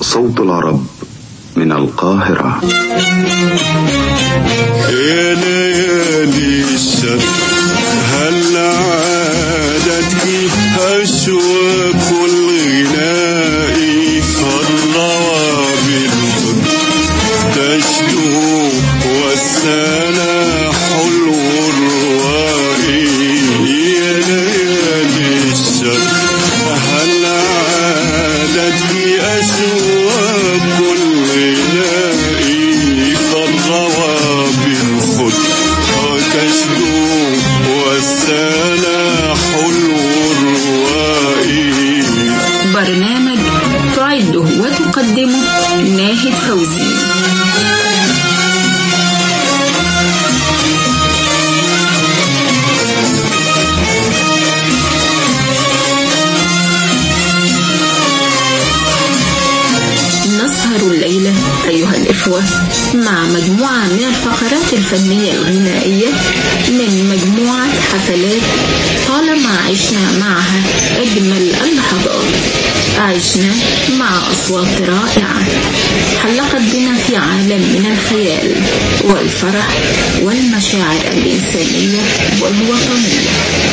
صوت العرب من القاهرة. يا ليالي الشر هل عادتك أشواق الغناء فالروى بالخد تشدو والسنا حلو الروائي. يا ليالي الشر هل عادتك أشواق الغناء فالروى بالخد تشدو والسنا حلو الروائي. برنامج تعده وتقدمه ناهد فوزي. نسهر الليلة أيها الإخوة مع مجموعة من الفقرات الفنية الغنائية من مجموعة حفلات طالما عشنا معها أجمل اللحظات. عشنا مع أصوات رائعة حلقت بنا في عالم من الخيال والفرح والمشاعر الإنسانية والوطنية.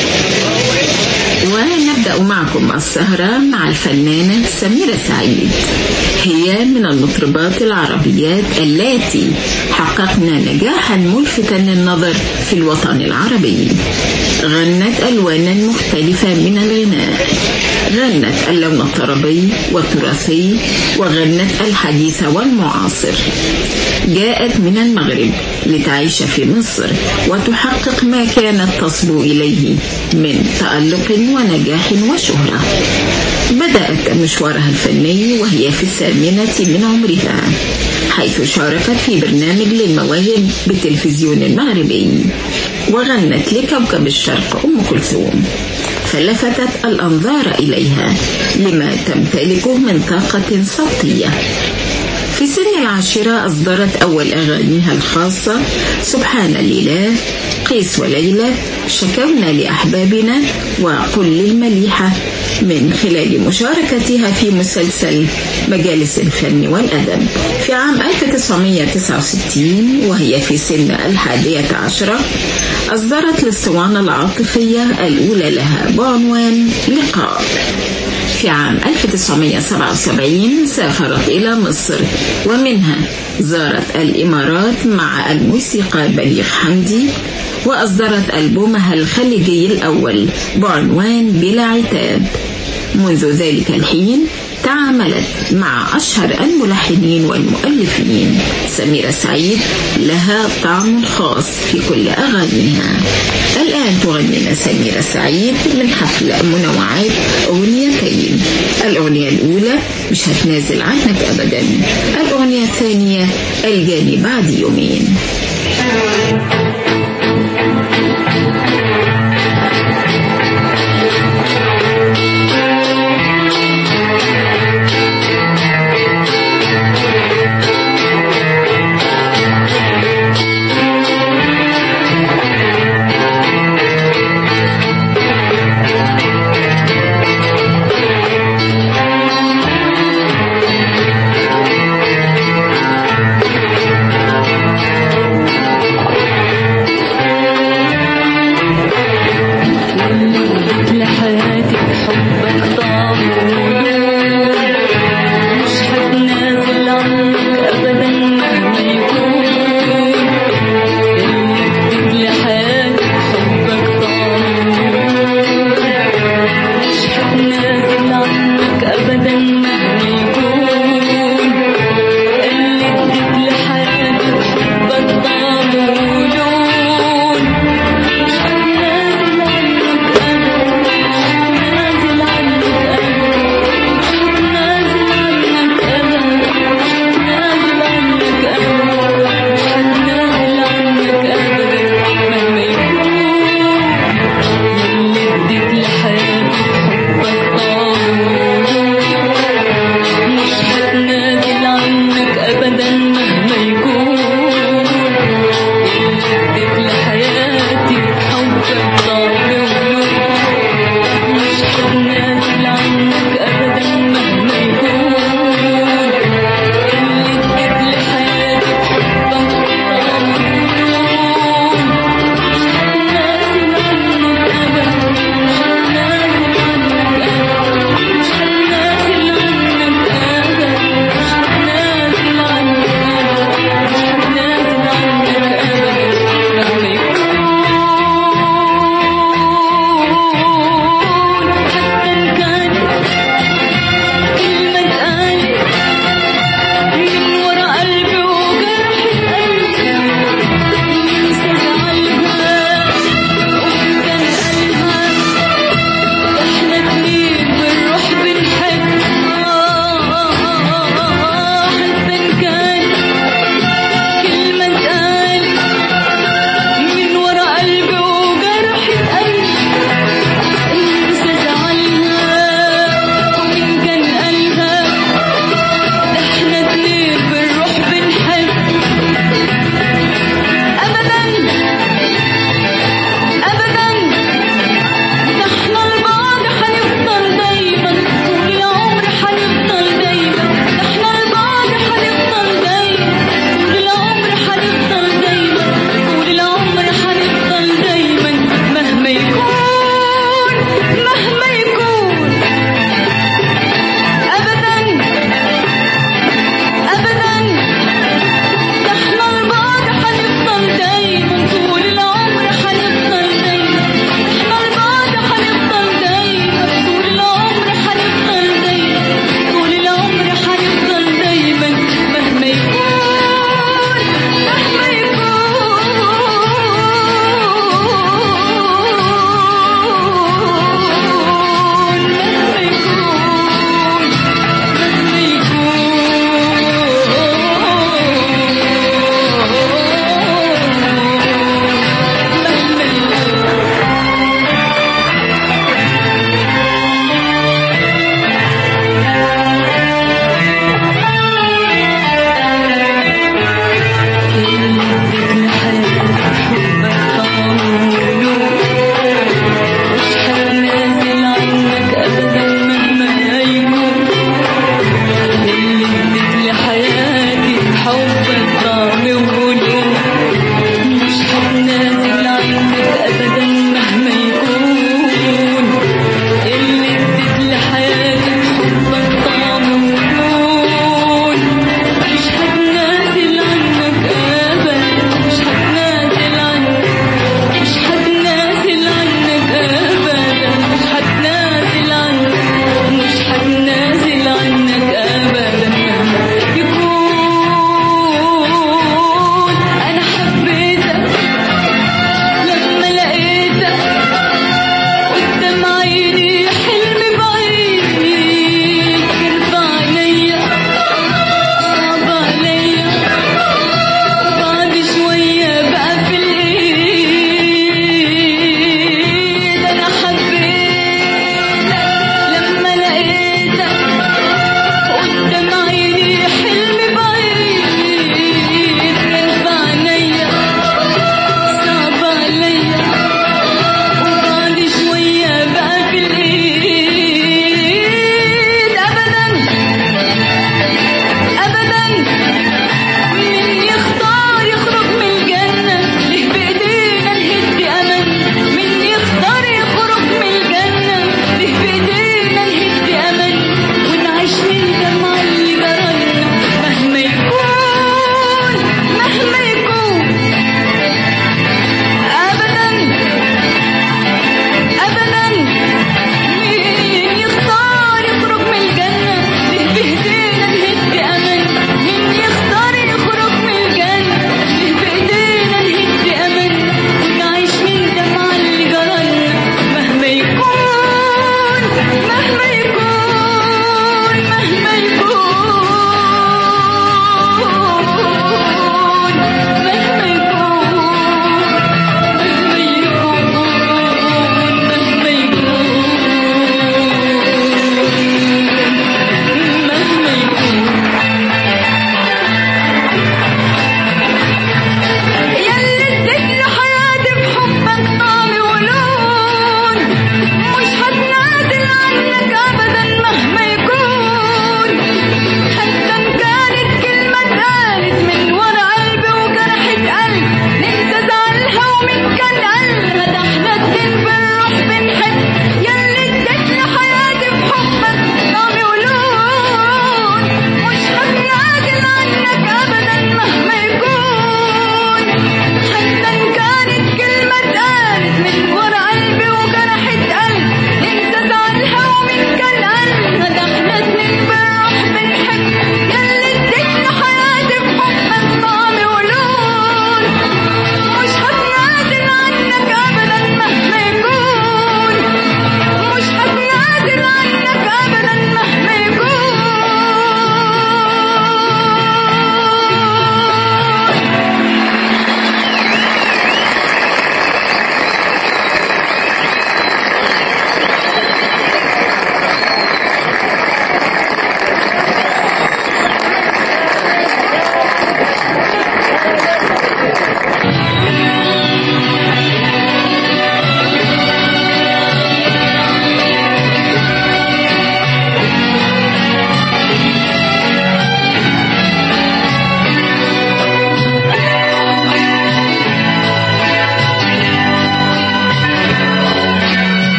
ونبدأ معكم السهرة مع الفنانة سميرة سعيد. هي من المطربات العربيات التي حققنا نجاحا ملفتا للنظر في الوطن العربي. غنت ألوانا مختلفة من الغناء، غنت اللون الطربي والتراثي، وغنت الحديث والمعاصر. جاءت من المغرب لتعيش في مصر وتحقق ما كانت تصل إليه من تألق ونجاح وشهرة. بدأت مشوارها الفني وهي في 8 من عمرها، حيث شاركت في برنامج للمواهب بالتلفزيون المغربي، وغنت لكوكب الشرق أم كلثوم، فلفتت الأنظار إليها لما تمتلكه من طاقة صوتية. في سن 10 أصدرت أول أغانيها الخاصة سبحان الإله، قيس وليلى، شكونا لأحبابنا، وقل للمليحة، من خلال مشاركتها في مسلسل مجالس الفن والأدب. في عام 1969 وهي في سن 11 أصدرت الأسطوانة العاطفية الأولى لها بعنوان لقاء. في عام 1977 سافرت إلى مصر، ومنها زارت الإمارات مع الموسيقار بليغ حمدي، وأصدرت ألبومها الخليجي الأول بعنوان بلا عتاب. منذ ذلك الحين تعاملت مع أشهر الملحنين والمؤلفين. سميرة سعيد لها طعم خاص في كل أغانيها. الآن تغنينا سميرة سعيد من حفل منوعات أغنيتين. الأغنية الأولى مش هتنازل عنك أبدا، الأغنية الثانية الجاني بعد يومين.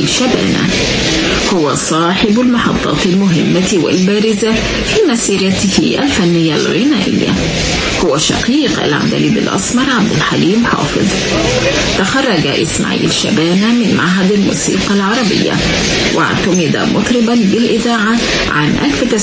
إسماعيل شبانة. هو صاحب المحطات المهمة والبارزة في مسيرته الفنية الغنائية. هو شقيق العندليب الأسمر عبد الحليم حافظ. تخرج إسماعيل شبانة من معهد الموسيقى العربية واعتمد مطربا بالإذاعة عام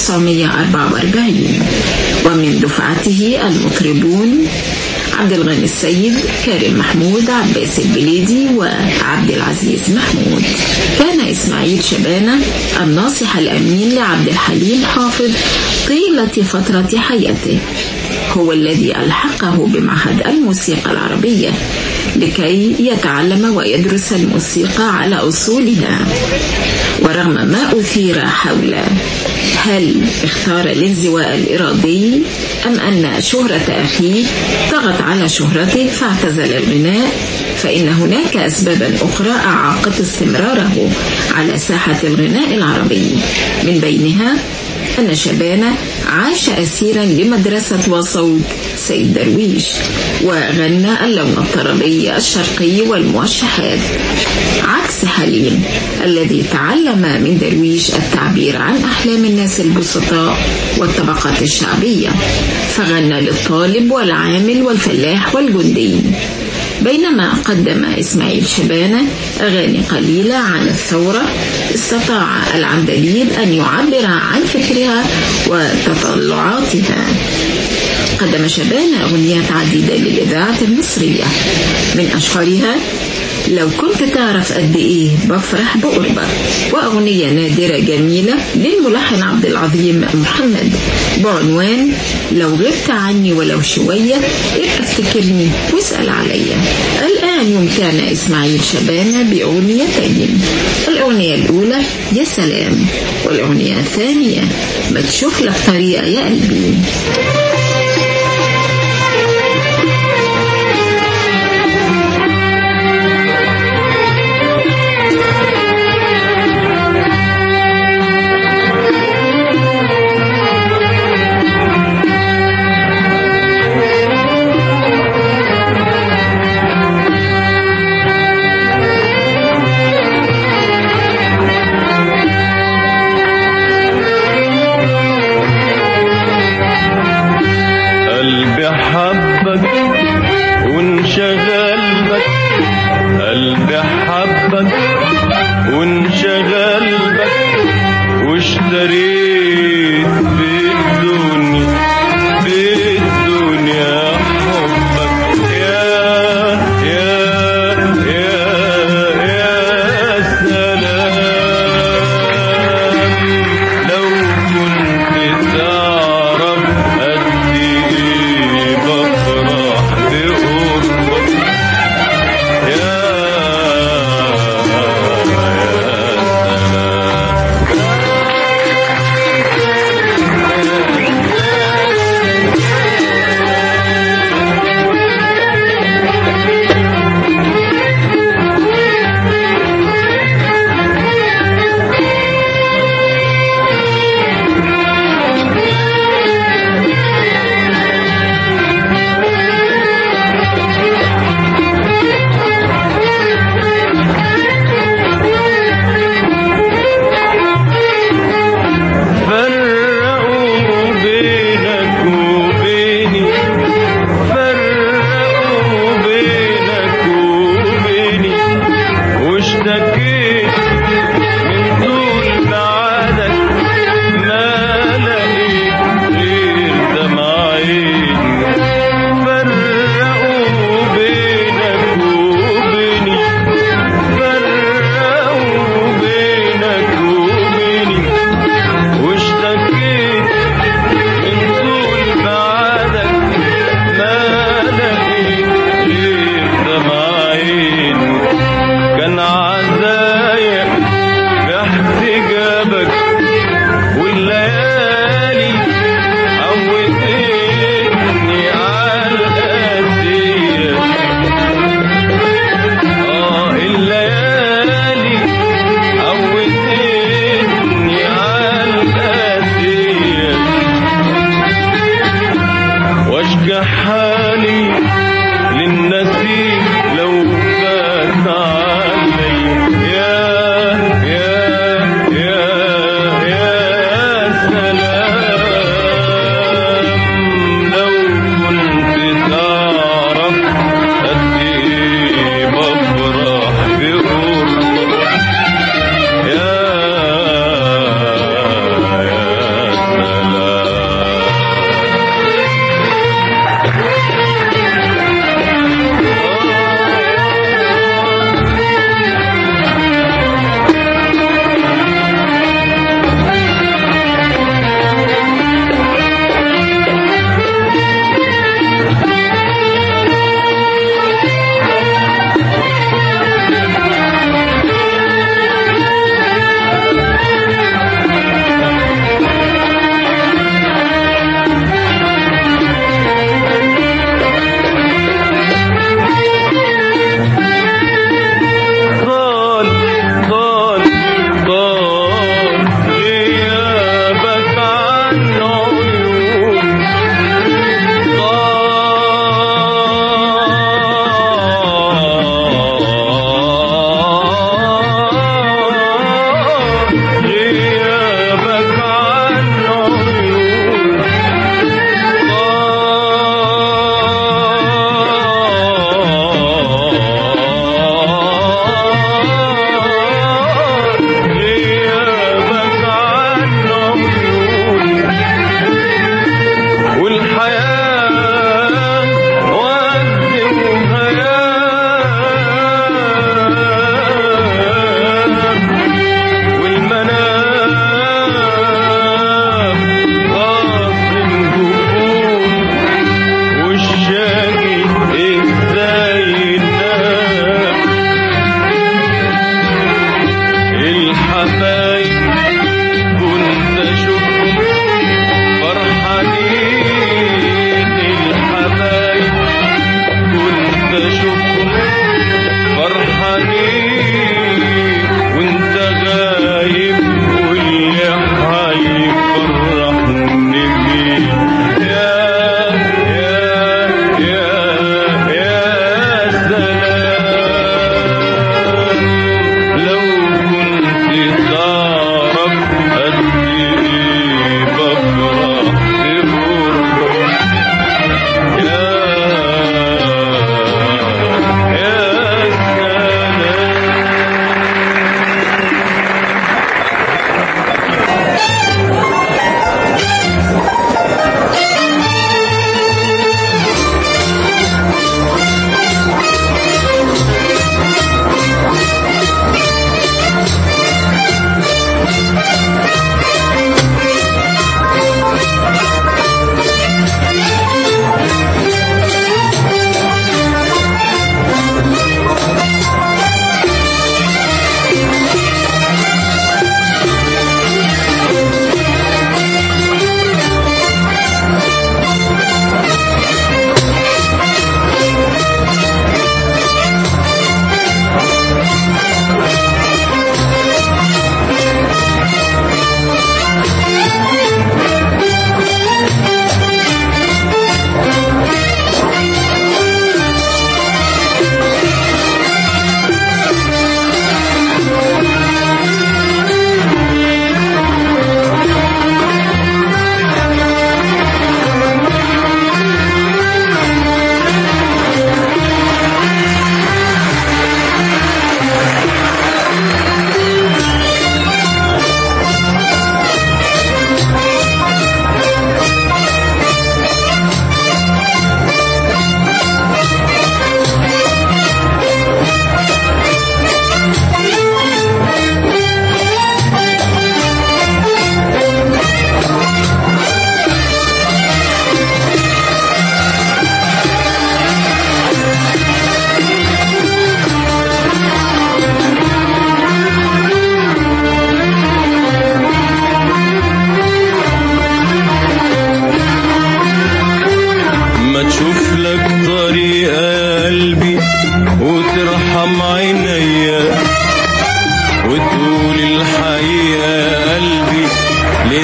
1944. ومن دفعته المطربون عبد الغني السيد، كريم محمود، عباس البليدي وعبد العزيز محمود. كان إسماعيل شبانة الناصح الأمين لعبد الحليم حافظ طيلة فترة حياته. هو الذي ألحقه بمعهد الموسيقى العربية لكي يتعلم ويدرس الموسيقى على أصولها. ورغم ما أثير حول هل اختار الانزواء الإرادي أم أن شهرة أخيه طغت على شهرته فاعتزل الغناء، فإن هناك أسبابا أخرى أعاقت استمراره على ساحة الغناء العربي. من بينها أن شبانة عاش أسيرا لمدرسة وصوت سيد درويش، وغنى اللون الطربي الشرقي والموشحات، عكس حليم الذي تعلم من درويش التعبير عن أحلام الناس البسطاء والطبقات الشعبية، فغنى للطالب والعامل والفلاح والجندي. بينما قدم إسماعيل شبانة أغاني قليلة عن الثورة، استطاع العندليب أن يعبر عن فكرها وتطلعاتها. قدم شبانة أغنيات عديدة للإذاعة المصرية، من أشهرها لو كنت تعرف قد إيه بفرح بقربك، وأغنية نادرة جميلة للملحن عبد العظيم محمد بعنوان لو غبت عني ولو شوية ابقى افتكرني واسأل عليا. الآن يمكن إسماعيل شبانة بأغنيتين، الأغنية الأولى يا سلام، والأغنية الثانية ما تشوف لك طريقة يا قلبي.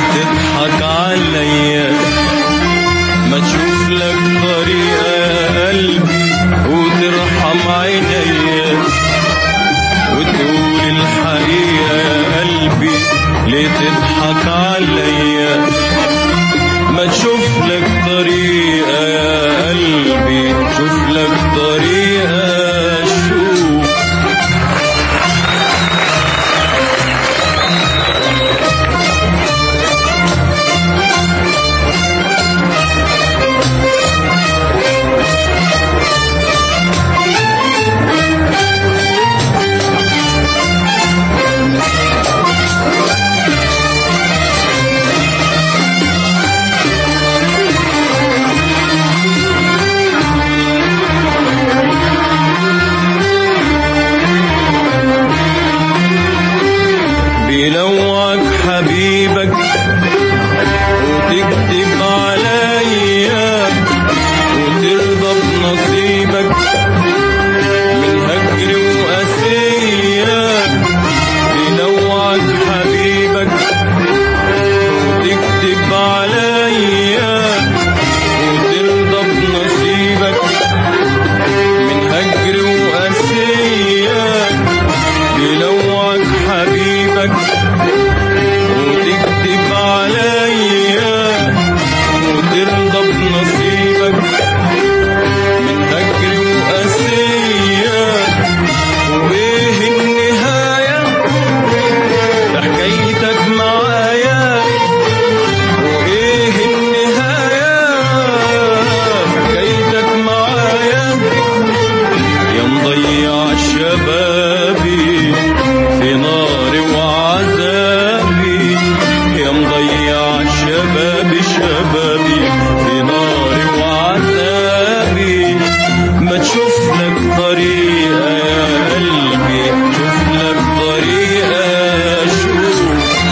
تضحك عليا، ما تشوف لك طريقة يا قلبي وترحم عينيا وتقول الحقيقة يا قلبي ليه تضحك عليا، ما تشوف لك طريقة يا قلبي، شوف لك طريقة. شوف بيلوعك حبيبك وتكتب عليا وترضى بنصيبك من هجر وقاسية، بيلوعك حبيبك وتكتب عليا وترضى بنصيبك من هجر وقاسية، بيلوعك حبيبك وتكتب عليا وترضى بنصيبك من هجر وقاسية، وايه النهاية في حكايتك معايا، وايه النهاية في حكايتك معايا، يا مضيع شبابي في ناري وعذابي، يا مضيع شبابي في ناري وعذابي، ما تشوف لك طريقة يا قلبي، شوف لك طريقة. شوف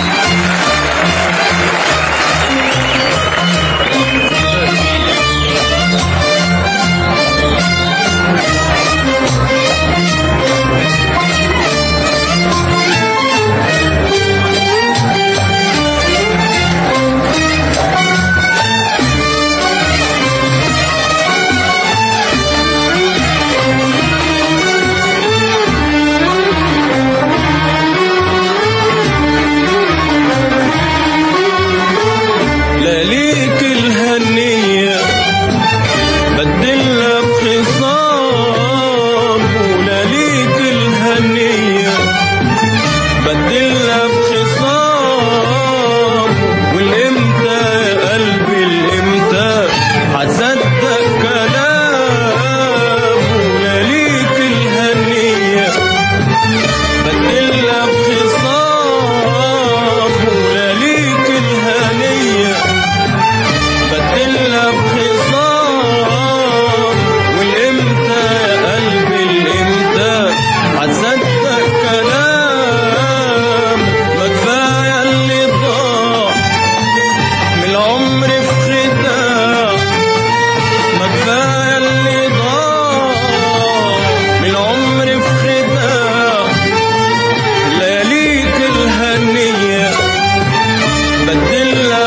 لا ليك الهنية بدلها بخصام، ولا ليك الهنية بدلها بخصام، والامتى يا قلبي الامتى هتصدق كلام، ولا ليك الهنية بدلها بخصام، ولا ليك الهنية بدلها بخصام، والامتى يا قلبي الامتى هتصدق كلام، ما كفاية اللي ضاع من العمر في خداع، ما كفاية اللي ضاع من العمر في خداع، لا ليك الهنية بدلها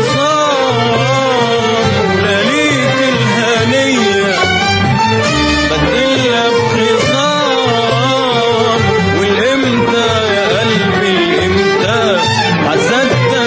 بخصام، ولا ليك الهنية بدلها بخصام، والامتى يا قلبي الامتى هصدق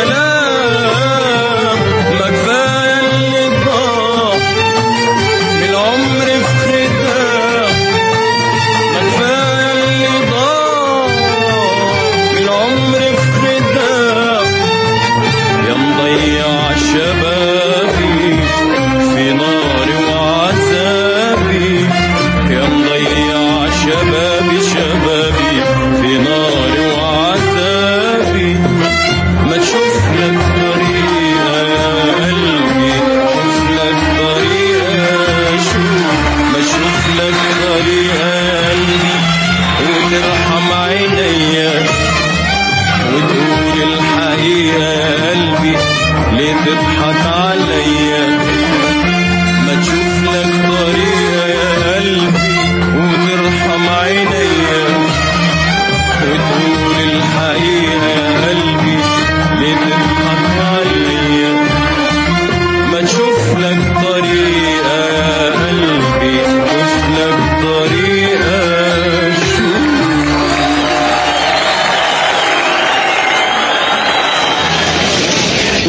كلام، ما كفاية اللي ضاع من العمر في خداع، ما كفاية اللي ضاع من العمر في خداع، يا مضيع شبابي في ناري وعذابي، يا مضيع شبابي في ناري وعذابي، ما تشوف لك طريقة يا قلبي، شوف لك طريقة. شوف ما تشوف لك طريقة يا قلبي وترحم عينيا وتقول الحقيقة يا قلبي ليه تضحك عليا، ما تشوف لك طريقة يا قلبي وترحم عينيا وتقول الحقيقة يا قلبي ليه تضحك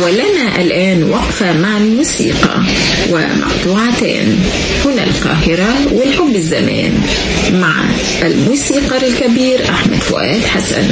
ولنا الآن وقفة مع الموسيقى ومقطوعتان، هنا القاهرة والحب الزمان، مع الموسيقار الكبير أحمد فؤاد حسن.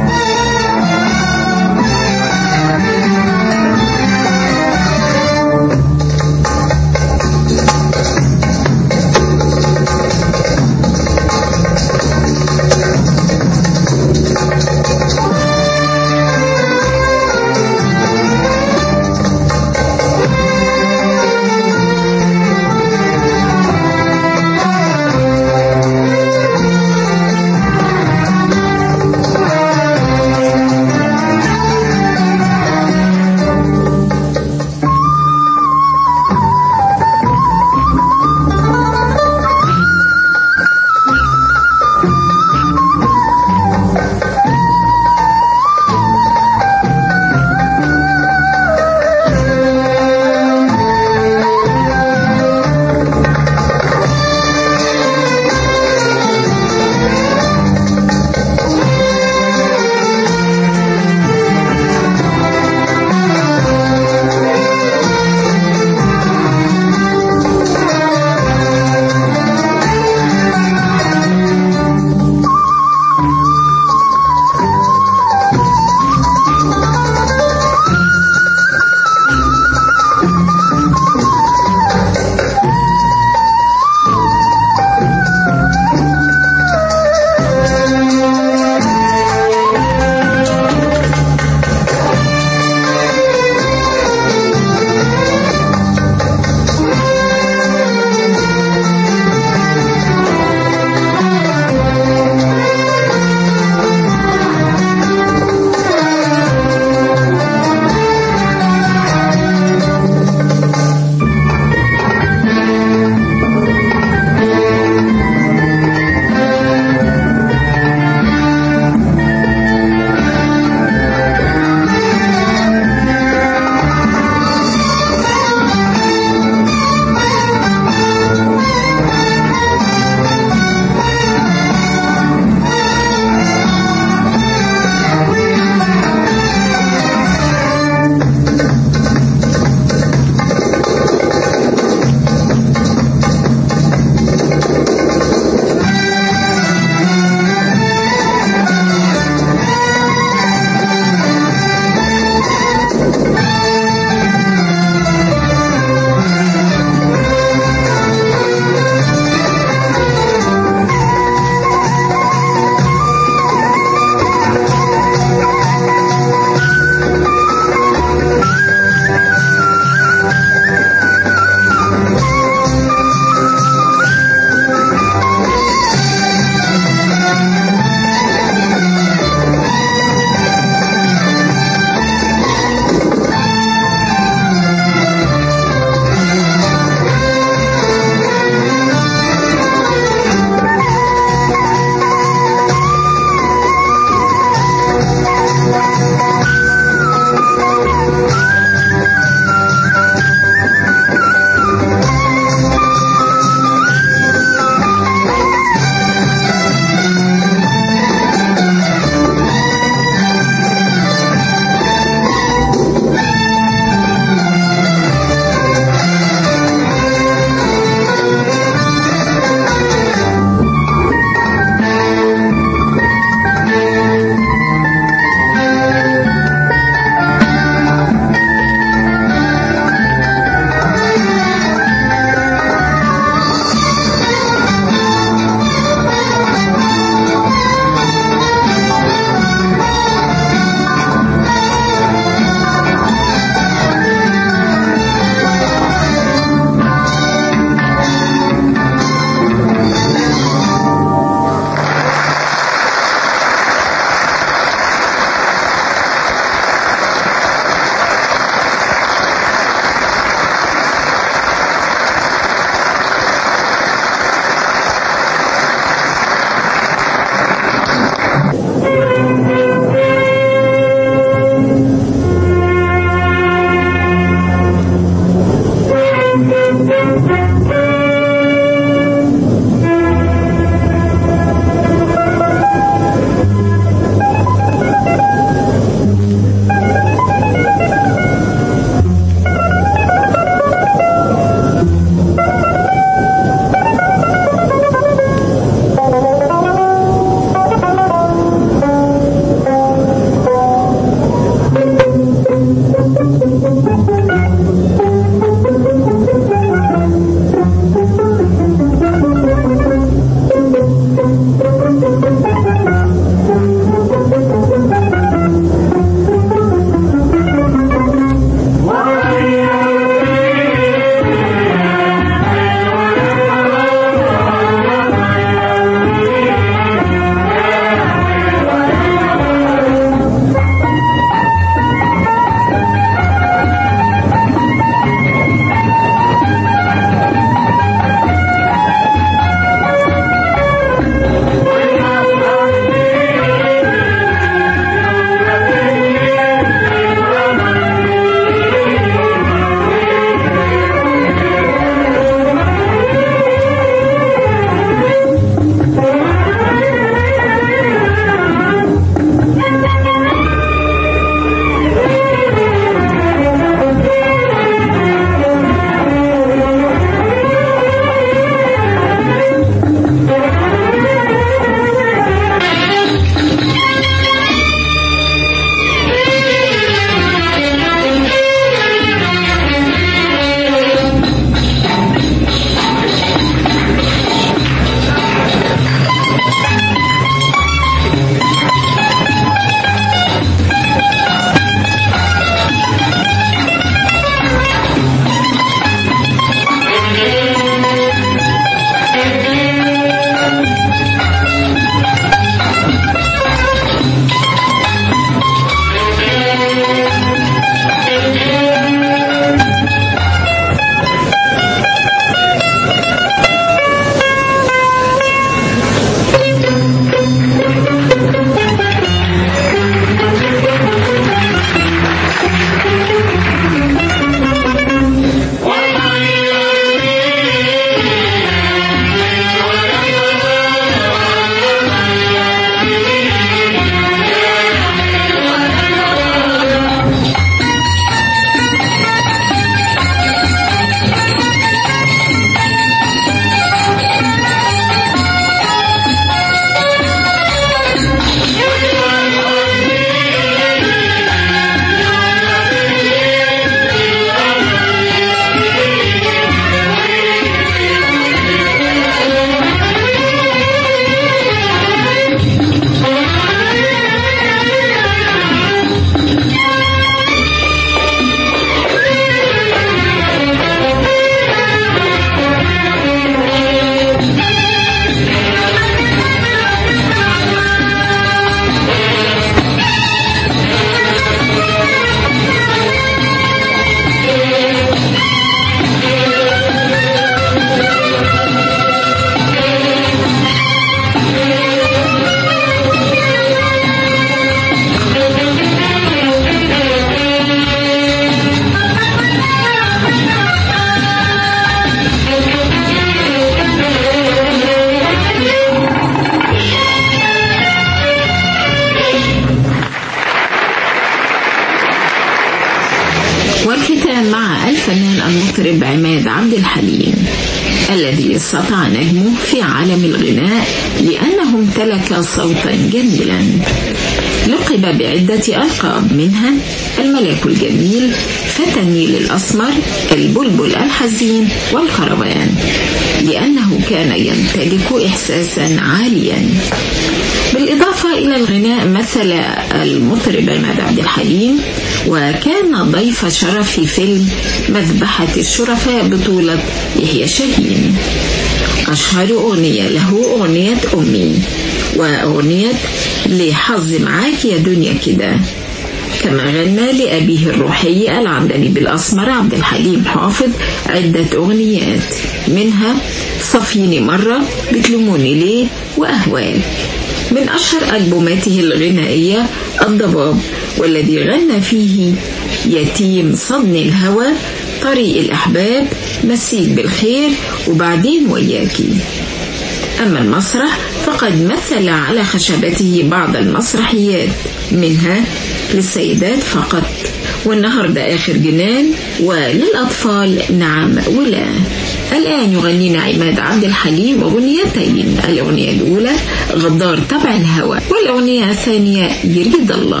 والختام مع الفنان المطرب عماد عبد الحليم الذي سطع نجمه في عالم الغناء لأنه امتلك صوتا جميلا. لقب بعدة ألقاب منها الملاك الجميل، فتى النيل الأسمر، البلبل الحزين، والخروان، لأنه كان يمتلك إحساسا عاليا. بالإضافة إلى الغناء مثل المطرب عماد عبد الحليم وكان ضيف شرف في فيلم مذبحة الشرفاء بطولة يحيى شاهين. أشهر أغنية له أغنية أمي وأغنية لحظ معاك يا دنيا كده. كما غنى لأبيه الروحي العندليب الأسمر عبد الحليم حافظ عدة أغنيات منها صفيني مرة، بتلوموني ليه، وأهوال. من أشهر ألبوماته الغنائية الضباب، والذي غنى فيه يتيم صدن الهوى، طريق الأحباب، مسيك بالخير، وبعدين وياكي. أما المسرح فقد مثل على خشبته بعض المسرحيات منها للسيدات فقط، والنهاردة آخر جنان، وللأطفال نعم ولا. الآن يغنينا عماد عبد الحليم أغنيتين، الأغنية الأولى غدار تبع الهوى، والأغنية الثانية يريد الله.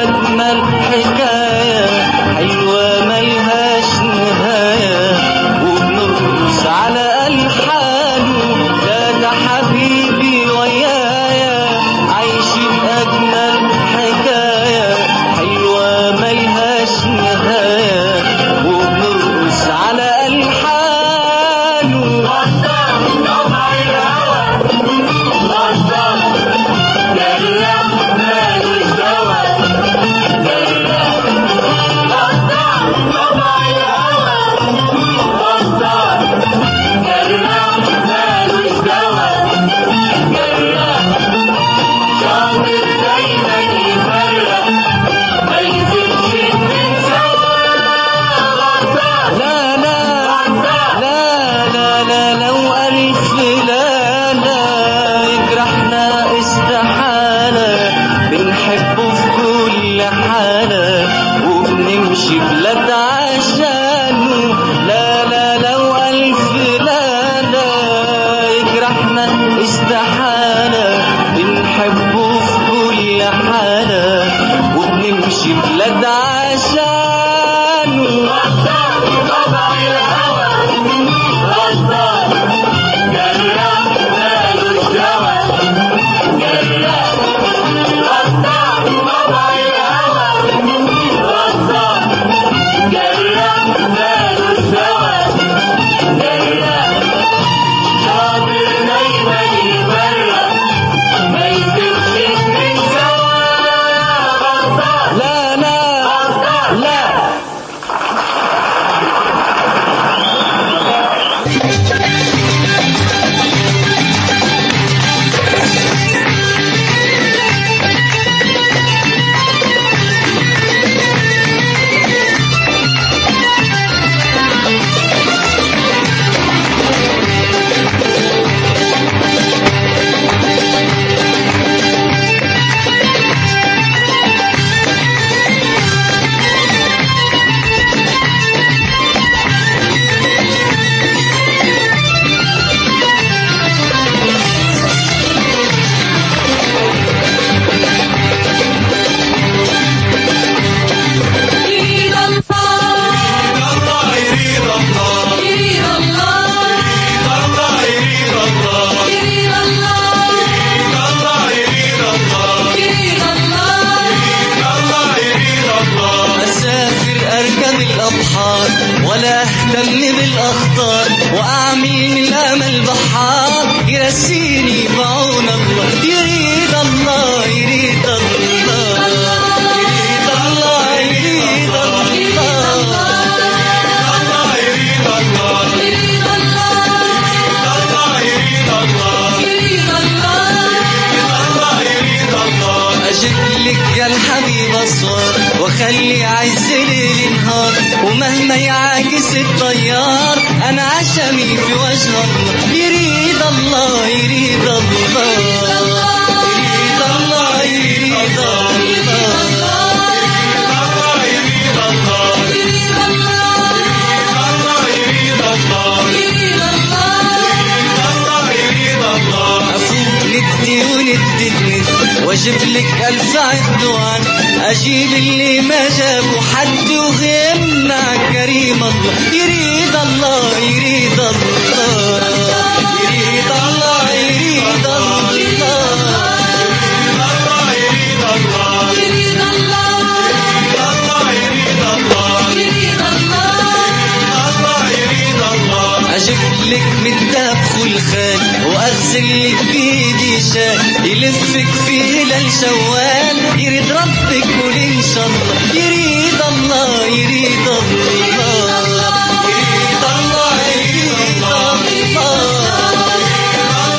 أجمل حكاية حلوة ملهاش نهاية وبنرقص على ألحانه لا ده حبيبي ويايا عايشين أجمل حكاية حلوة ملهاش نهاية وبنرقص على ألحانه وبنمشي بلاد عشانه لا لا لو ألف لا لا يجرحنا استحالة بنحبه في كل حالة وبنمشي بلاد عشانه طبع الهوى غلطان جرحنا له الدواء ولا اهتم بالاخطار واعمل من الامل بحار يرسيني بعون الله يريد الله يريد الله يريد الله يريد الله يريد الله يريد الله يريد الله يريد الله يريد الله اجيب لك يا الحبيب اصوات واخلي عز ليل نهار ومهما يعاكس الطيار انا عشمي في وجه الله يريد الله يريد الله يريد الله يريد الله يريد الله يريد الله يريد الله يريد الله يريد الله يريد الله افوق ندي وندي واجيب لك الف عدوان اجيب اللي ما جابه حد وغمع كريم الله يريد الله يريد الله يريد الله يريد الله يريد الله يريد الله يريد الله يريد الله يريد الله يريد الله اجيب لك من داب خلخال واغسل لك بايدي شال يلفك في هلال شوال يريد ربك قول ان شاء الله يريد الله يريد الله يريد الله يريد الله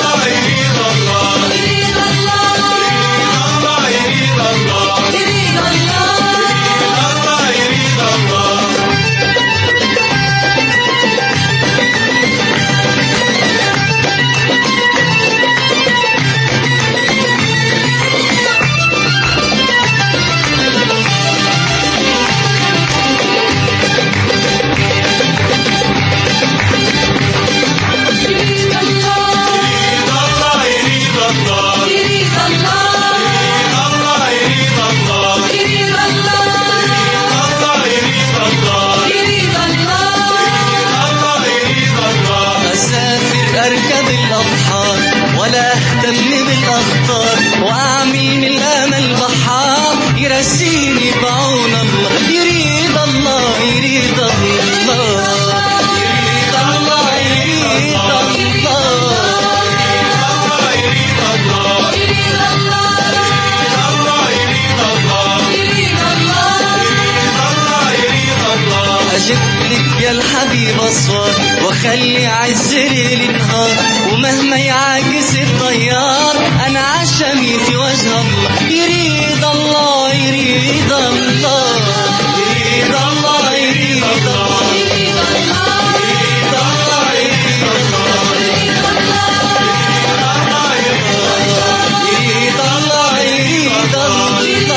يا الحبيب أصوات وخلي عز ليل نهار، ومهما يعاكس الطيار أنا عشمي في وجه الله. يريد الله يريد الله يريد الله يريد الله يريد الله يريد الله يريد الله يريد الله يريد الله يريد الله يريد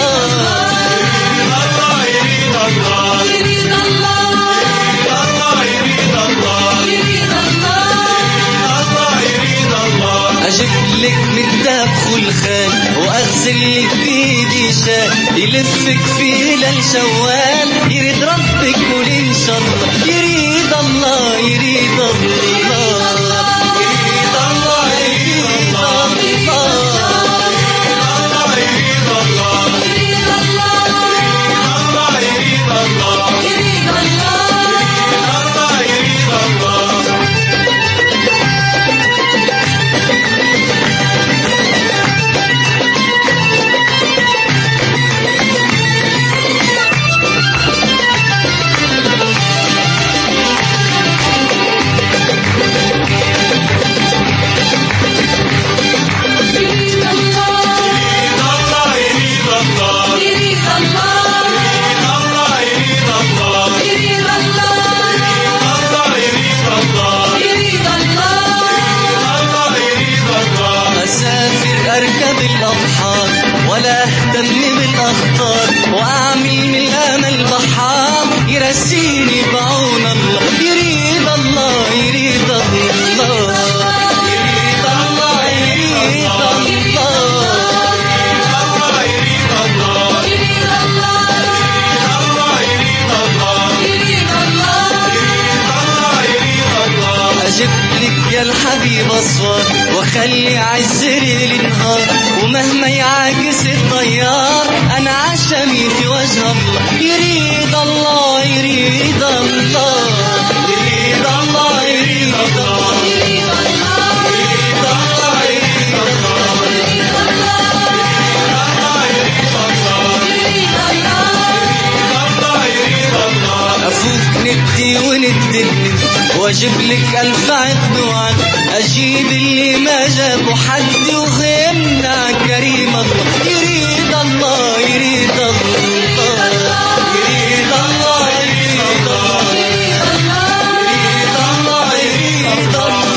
أجيبلك من الدبخ والخال وأغسلك بإيدي شال، يلفك في هلال شوال. يريد ربك قول إن شاء الله. يريد الله يريد الله يريد الله يريد الله يريد الله يريد الله يريد الله يريد الله يريد الله يريد الله. ولا اهتم بالاخطار واعمل من الامل بحار، يرسيني بعون الله. يريد الله يريد الله يريد الله يريد الله يريد الله يريد الله يريد الله يريد الله يريد الله. اجيبلك يا الحبيب اصوات وخلي عز ليل نهار، ومهما يعاكس الطيار أنا عشمي في وجه الله. يريد الله يريد الله يريد الله يريد الله يريد الله يريد الله يريد الله يريد الله يريد الله يريد الله. أفوك ندي وندي واجيبلك ألف عد وعد، أجيب اللي ما جابه حد وغيمنا كريم الله. يريد الله يريد الله يريد الله يريد الله يريد الله يريد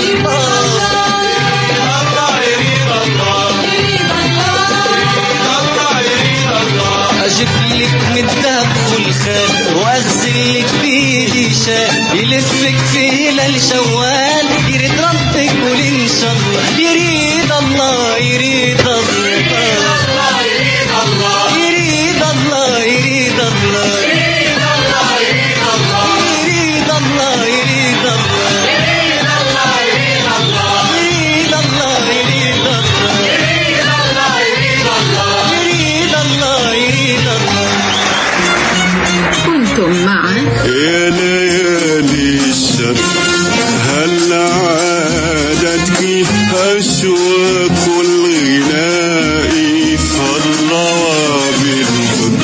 الله. أجيبلك من الدبخ والخال وأغسلك بإيدي شال، يلفك في هلال شوال. يريد ربك قول إن شاء الله. يريد الله يريد الله يريد الله يريد الله يريد الله يريد الله يريد الله يريد الله يريد الله يريد الله يريد الله يريد الله يريد الله يريد الله يريد الله يريد الله يريد الله. كنتم مع يا ليالي الشر هل عادتك أشواق الغناء، فالروى بالحب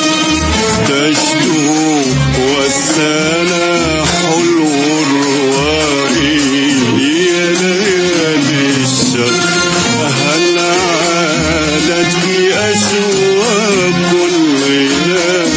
تشدو والسنا حلو الروائي. يا ليالي الشر هل عادتك أشواق الغناء،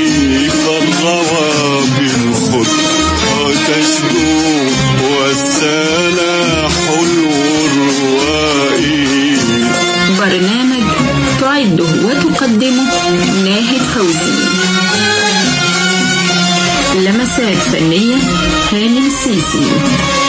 فالروى بالحب تشدو والسنا حلو الروائي. برنامج تعده وتقدمه ناهد فوزي. لمسات فنية هانم سيسي.